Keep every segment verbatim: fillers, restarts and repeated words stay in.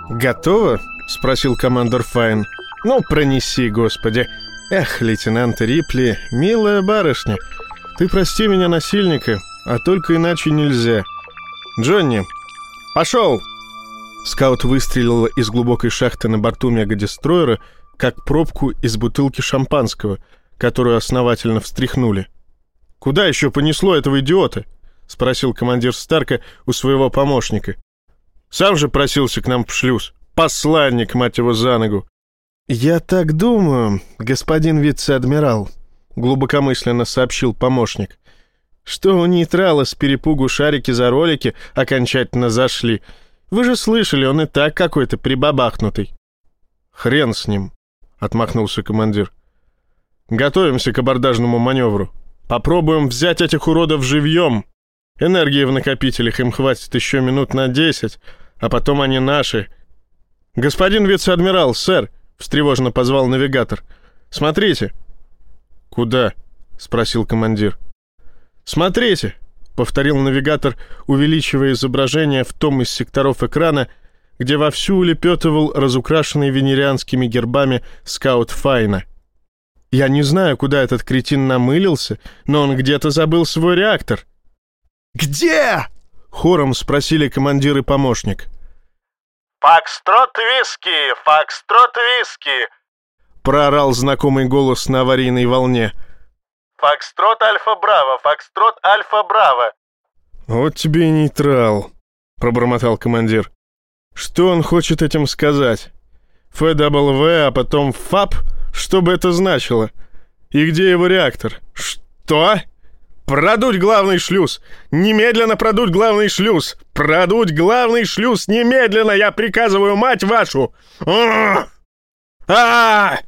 «Готово?» — спросил командор Файн. «Ну, пронеси, господи. Эх, лейтенант Рипли, милая барышня, ты прости меня, насильника, а только иначе нельзя. Джонни, пошел!» Скаут выстрелила из глубокой шахты на борту мегадестройера, как пробку из бутылки шампанского, которую основательно встряхнули. «Куда еще понесло этого идиота?» — спросил командир Старка у своего помощника. «Сам же просился к нам в шлюз. Посланник, мать его, за ногу!» «Я так думаю, господин вице-адмирал», — глубокомысленно сообщил помощник, «что у нейтрала с перепугу шарики за ролики окончательно зашли. Вы же слышали, он и так какой-то прибабахнутый». «Хрен с ним», — отмахнулся командир. «Готовимся к абордажному маневру. Попробуем взять этих уродов живьем. Энергии в накопителях им хватит еще минут на десять, а потом они наши». «Господин вице-адмирал, сэр», — встревоженно позвал навигатор. «Смотрите». «Куда?» — спросил командир. «Смотрите», — повторил навигатор, увеличивая изображение в том из секторов экрана, где вовсю улепетывал разукрашенный венерианскими гербами скаут Файна. «Я не знаю, куда этот кретин намылился, но он где-то забыл свой реактор». «Где?» — хором спросили командир и помощник. «Фокстрот виски! Фокстрот виски!» — проорал знакомый голос на аварийной волне. «Фокстрот Альфа-Браво! Фокстрот Альфа-Браво!» «Вот тебе и нейтрал», — пробормотал командир. «Что он хочет этим сказать? эф дабл ви, а потом ФАП? Что бы это значило? И где его реактор? Что? Продуть главный шлюз! Немедленно продуть главный шлюз! Продуть главный шлюз немедленно! Я приказываю, мать вашу! А! А!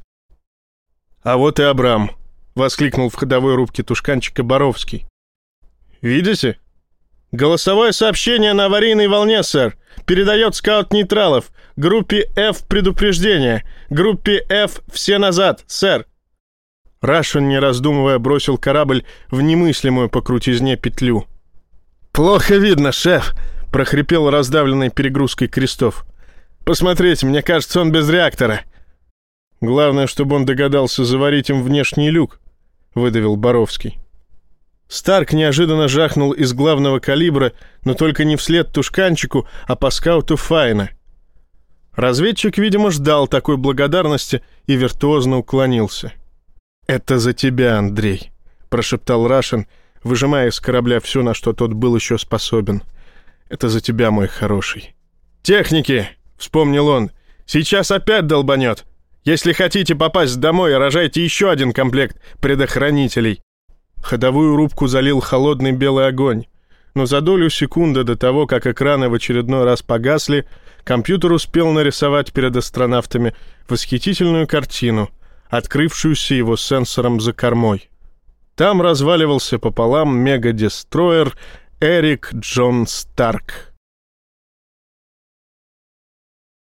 А вот и Абрам!» — воскликнул в ходовой рубке тушканчика Боровский. «Видите? Голосовое сообщение на аварийной волне, сэр. Передает скаут нейтралов. Группе F предупреждение. Группе F все назад, сэр». Рашен, не раздумывая, бросил корабль в немыслимую по крутизне петлю. «Плохо видно, шеф», — прохрипел раздавленный перегрузкой Крестов. «Посмотрите, мне кажется, он без реактора». «Главное, чтобы он догадался заварить им внешний люк», — выдавил Боровский. Старк неожиданно жахнул из главного калибра, но только не вслед тушканчику, а по скауту Файна. Разведчик, видимо, ждал такой благодарности и виртуозно уклонился. «Это за тебя, Андрей», — прошептал Рашен, выжимая из корабля все, на что тот был еще способен. «Это за тебя, мой хороший». «Техники!» — вспомнил он. «Сейчас опять долбанет. Если хотите попасть домой, рожайте еще один комплект предохранителей». Ходовую рубку залил холодный белый огонь, но за долю секунды до того, как экраны в очередной раз погасли, компьютер успел нарисовать перед астронавтами восхитительную картину, открывшуюся его сенсором за кормой. Там разваливался пополам мегадестройер Эрик Джон Старк.